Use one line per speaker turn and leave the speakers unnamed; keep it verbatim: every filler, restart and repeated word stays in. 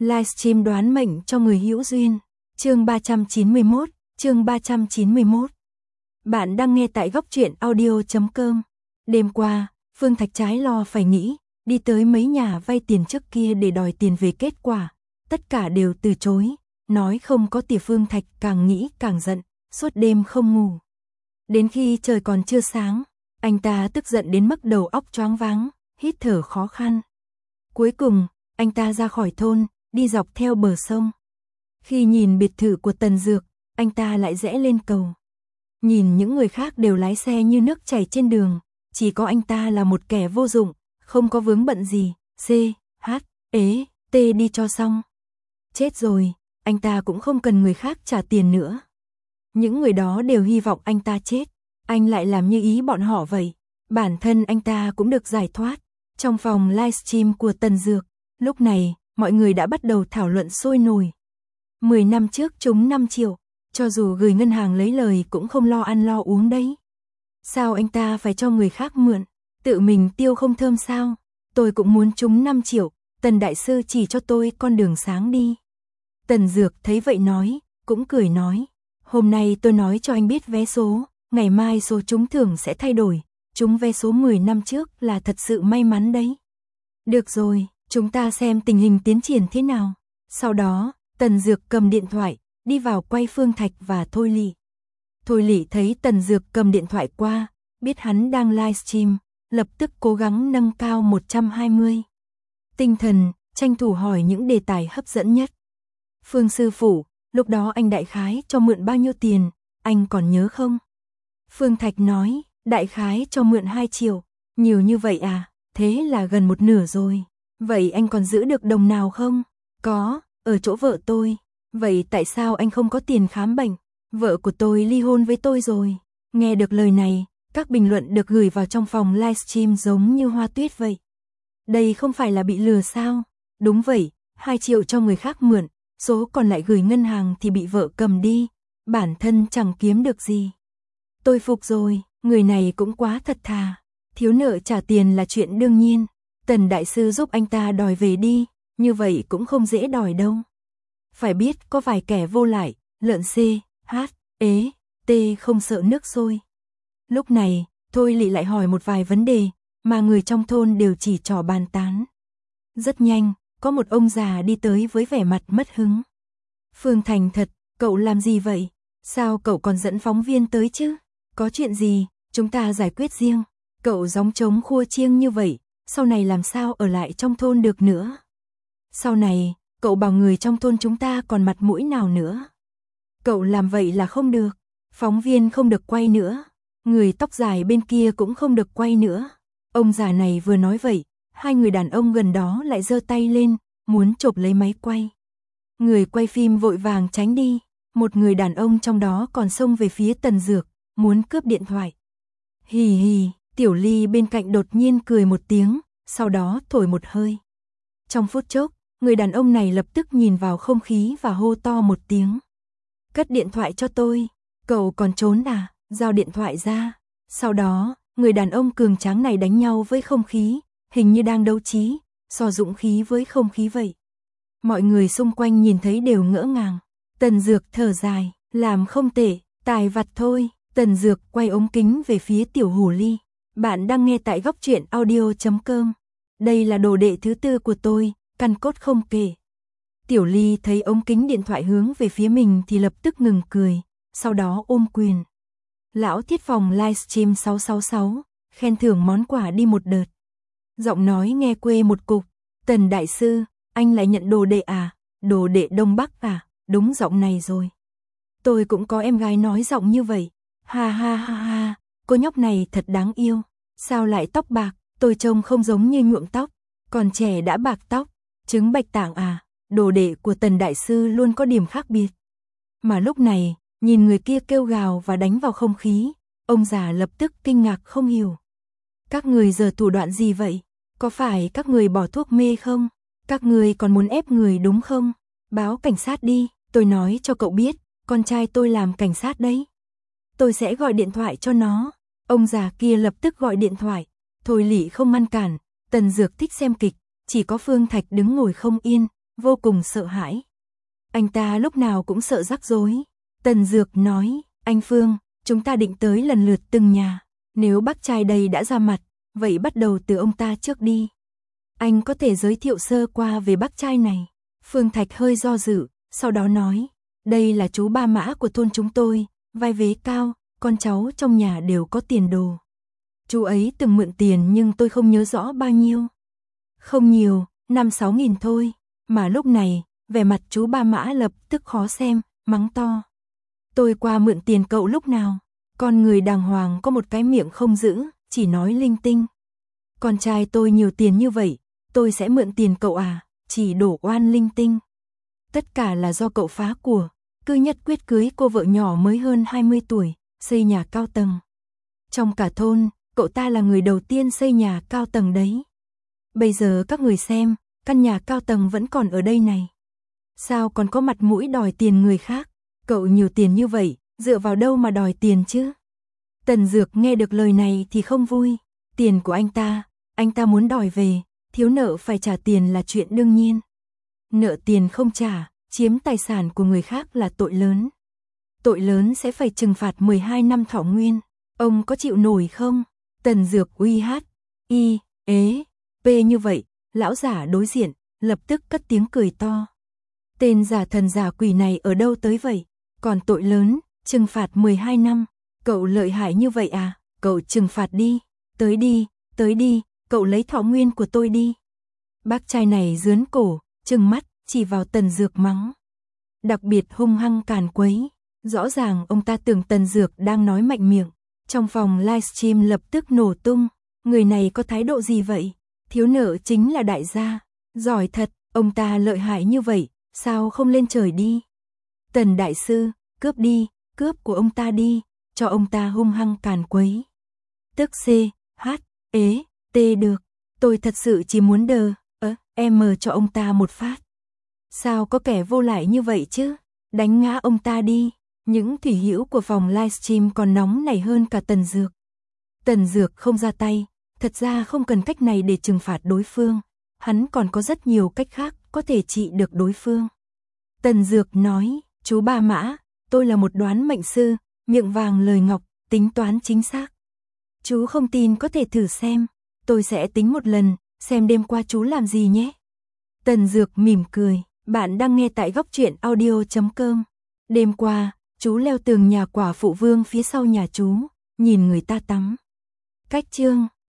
Livestream đoán mệnh cho người hữu duyên. Chương ba trăm chín mươi mốt, chương ba trăm chín mươi mốt. Bạn đang nghe tại góc truyện audio chấm com. Đêm qua, Phương Thạch trái lo phải nghĩ, đi tới mấy nhà vay tiền trước kia để đòi tiền về, kết quả tất cả đều từ chối, nói không có tiền. Phương Thạch càng nghĩ càng giận, suốt đêm không ngủ. Đến khi trời còn chưa sáng, anh ta tức giận đến mức đầu óc choáng váng, hít thở khó khăn. Cuối cùng, anh ta ra khỏi thôn, đi dọc theo bờ sông. Khi nhìn biệt thự của Tần Dược, anh ta lại rẽ lên cầu. Nhìn những người khác đều lái xe như nước chảy trên đường, chỉ có anh ta là một kẻ vô dụng, không có vướng bận gì. C, H, ế, T đi cho xong. Chết rồi, anh ta cũng không cần người khác trả tiền nữa. Những người đó đều hy vọng anh ta chết, anh lại làm như ý bọn họ vậy. Bản thân anh ta cũng được giải thoát. Trong phòng livestream của Tần Dược, lúc này, mọi người đã bắt đầu thảo luận sôi nổi. mười năm trước trúng năm triệu, cho dù gửi ngân hàng lấy lời cũng không lo ăn lo uống đấy. Sao anh ta phải cho người khác mượn, tự mình tiêu không thơm sao? Tôi cũng muốn trúng năm triệu, Tần đại sư chỉ cho tôi con đường sáng đi. Tần Dược thấy vậy nói, cũng cười nói, hôm nay tôi nói cho anh biết vé số, ngày mai số trúng thưởng sẽ thay đổi, trúng vé số mười năm trước là thật sự may mắn đấy. Được rồi, chúng ta xem tình hình tiến triển thế nào. Sau đó, Tần Dược cầm điện thoại, đi vào quay Phương Thạch và Thôi Lị. Thôi Lị thấy Tần Dược cầm điện thoại qua, biết hắn đang livestream, lập tức cố gắng nâng cao một trăm hai mươi. Tinh thần, tranh thủ hỏi những đề tài hấp dẫn nhất. Phương sư phụ, lúc đó anh đại khái cho mượn bao nhiêu tiền, anh còn nhớ không? Phương Thạch nói, đại khái cho mượn hai triệu, nhiều như vậy à, thế là gần một nửa rồi. Vậy anh còn giữ được đồng nào không? Có, ở chỗ vợ tôi. Vậy tại sao anh không có tiền khám bệnh? Vợ của tôi ly hôn với tôi rồi. Nghe được lời này, các bình luận được gửi vào trong phòng livestream giống như hoa tuyết vậy. Đây không phải là bị lừa sao? Đúng vậy, hai triệu cho người khác mượn, số còn lại gửi ngân hàng thì bị vợ cầm đi, bản thân chẳng kiếm được gì. Tôi phục rồi, người này cũng quá thật thà. Thiếu nợ trả tiền là chuyện đương nhiên. Tần đại sư giúp anh ta đòi về đi, như vậy cũng không dễ đòi đâu. Phải biết có vài kẻ vô lại, lợn C, H, ế, T không sợ nước sôi. Lúc này, Thôi Lị lại hỏi một vài vấn đề, mà người trong thôn đều chỉ trỏ bàn tán. Rất nhanh, có một ông già đi tới với vẻ mặt mất hứng. Phương Thành thật, cậu làm gì vậy? Sao cậu còn dẫn phóng viên tới chứ? Có chuyện gì, chúng ta giải quyết riêng. Cậu gióng trống khua chiêng như vậy, sau này làm sao ở lại trong thôn được nữa? Sau này, cậu bảo người trong thôn chúng ta còn mặt mũi nào nữa? Cậu làm vậy là không được. Phóng viên không được quay nữa. Người tóc dài bên kia cũng không được quay nữa. Ông già này vừa nói vậy, hai người đàn ông gần đó lại giơ tay lên, muốn chộp lấy máy quay. Người quay phim vội vàng tránh đi. Một người đàn ông trong đó còn xông về phía Tần Dược, muốn cướp điện thoại. Hì hì, Tiểu Ly bên cạnh đột nhiên cười một tiếng, sau đó thổi một hơi. Trong phút chốc, người đàn ông này lập tức nhìn vào không khí và hô to một tiếng. Cất điện thoại cho tôi, cậu còn trốn à, giao điện thoại ra. Sau đó, người đàn ông cường tráng này đánh nhau với không khí, hình như đang đấu trí, so dũng khí với không khí vậy. Mọi người xung quanh nhìn thấy đều ngỡ ngàng. Tần Dược thở dài, làm không tệ, tài vặt thôi. Tần Dược quay ống kính về phía Tiểu Hồ Ly. Bạn đang nghe tại góc truyện audio chấm com. Đây là đồ đệ thứ tư của tôi, căn cốt không kể. Tiểu Ly thấy ống kính điện thoại hướng về phía mình thì lập tức ngừng cười, sau đó ôm quyền. Lão Thiết phòng livestream sáu sáu sáu, khen thưởng món quà đi một đợt. Giọng nói nghe quê một cục. Tần đại sư, anh lại nhận đồ đệ à? Đồ đệ Đông Bắc à? Đúng giọng này rồi. Tôi cũng có em gái nói giọng như vậy. Ha ha ha ha, cô nhóc này thật đáng yêu. Sao lại tóc bạc, tôi trông không giống như nhuộm tóc, còn trẻ đã bạc tóc. Trứng bạch tạng à? Đồ đệ của Tần đại sư luôn có điểm khác biệt. Mà lúc này, nhìn người kia kêu gào và đánh vào không khí, ông già lập tức kinh ngạc không hiểu. Các người giờ thủ đoạn gì vậy? Có phải các người bỏ thuốc mê không? Các người còn muốn ép người đúng không? Báo cảnh sát đi, tôi nói cho cậu biết, con trai tôi làm cảnh sát đấy. Tôi sẽ gọi điện thoại cho nó. Ông già kia lập tức gọi điện thoại. Thôi Lị không ngăn cản, Tần Dược thích xem kịch, chỉ có Phương Thạch đứng ngồi không yên, vô cùng sợ hãi. Anh ta lúc nào cũng sợ rắc rối. Tần Dược nói, anh Phương, chúng ta định tới lần lượt từng nhà. Nếu bác trai đây đã ra mặt, vậy bắt đầu từ ông ta trước đi. Anh có thể giới thiệu sơ qua về bác trai này. Phương Thạch hơi do dự, sau đó nói, đây là chú ba Mã của thôn chúng tôi, vai vế cao, con cháu trong nhà đều có tiền đồ. Chú ấy từng mượn tiền nhưng tôi không nhớ rõ bao nhiêu. Không nhiều, năm sáu nghìn thôi. Mà lúc này, vẻ mặt chú ba Mã lập tức khó xem, mắng to. Tôi qua mượn tiền cậu lúc nào? Con người đàng hoàng có một cái miệng không giữ, chỉ nói linh tinh. Con trai tôi nhiều tiền như vậy, tôi sẽ mượn tiền cậu à? Chỉ đổ oan linh tinh. Tất cả là do cậu phá của, cứ nhất quyết cưới cô vợ nhỏ mới hơn hai mươi tuổi, xây nhà cao tầng. Trong cả thôn, cậu ta là người đầu tiên xây nhà cao tầng đấy. Bây giờ các người xem, căn nhà cao tầng vẫn còn ở đây này. Sao còn có mặt mũi đòi tiền người khác? Cậu nhiều tiền như vậy, dựa vào đâu mà đòi tiền chứ? Tần Dược nghe được lời này thì không vui. Tiền của anh ta, anh ta muốn đòi về, thiếu nợ phải trả tiền là chuyện đương nhiên. Nợ tiền không trả, chiếm tài sản của người khác là tội lớn. Tội lớn sẽ phải trừng phạt mười hai năm thọ nguyên. Ông có chịu nổi không? Tần Dược uy hát, y, ế, p như vậy, lão giả đối diện, lập tức cất tiếng cười to. Tên giả thần giả quỷ này ở đâu tới vậy? Còn tội lớn, trừng phạt mười hai năm. Cậu lợi hại như vậy à? Cậu trừng phạt đi, tới đi, tới đi, cậu lấy thọ nguyên của tôi đi. Bác trai này giớn cổ, trừng mắt, chỉ vào Tần Dược mắng. Đặc biệt hung hăng càn quấy. Rõ ràng ông ta tưởng Tần Dược đang nói mạnh miệng. Trong phòng livestream lập tức nổ tung. Người này có thái độ gì vậy? Thiếu nợ chính là đại gia. Giỏi thật, ông ta lợi hại như vậy, sao không lên trời đi? Tần đại sư, cướp đi, cướp của ông ta đi, cho ông ta hung hăng càn quấy. Tức C, H, ế, T được. Tôi thật sự chỉ muốn đờ, ớ, em cho ông ta một phát. Sao có kẻ vô lại như vậy chứ? Đánh ngã ông ta đi. Những thủy hữu của phòng livestream còn nóng nảy hơn cả Tần Dược. Tần Dược không ra tay, thật ra không cần cách này để trừng phạt đối phương. Hắn còn có rất nhiều cách khác có thể trị được đối phương. Tần Dược nói, chú ba Mã, tôi là một đoán mệnh sư, miệng vàng lời ngọc, tính toán chính xác. Chú không tin có thể thử xem, tôi sẽ tính một lần, xem đêm qua chú làm gì nhé. Tần Dược mỉm cười, bạn đang nghe tại góc truyện audio chấm com. Đêm qua, chú leo tường nhà quả phụ Vương phía sau nhà chú, nhìn người ta tắm. Cách chương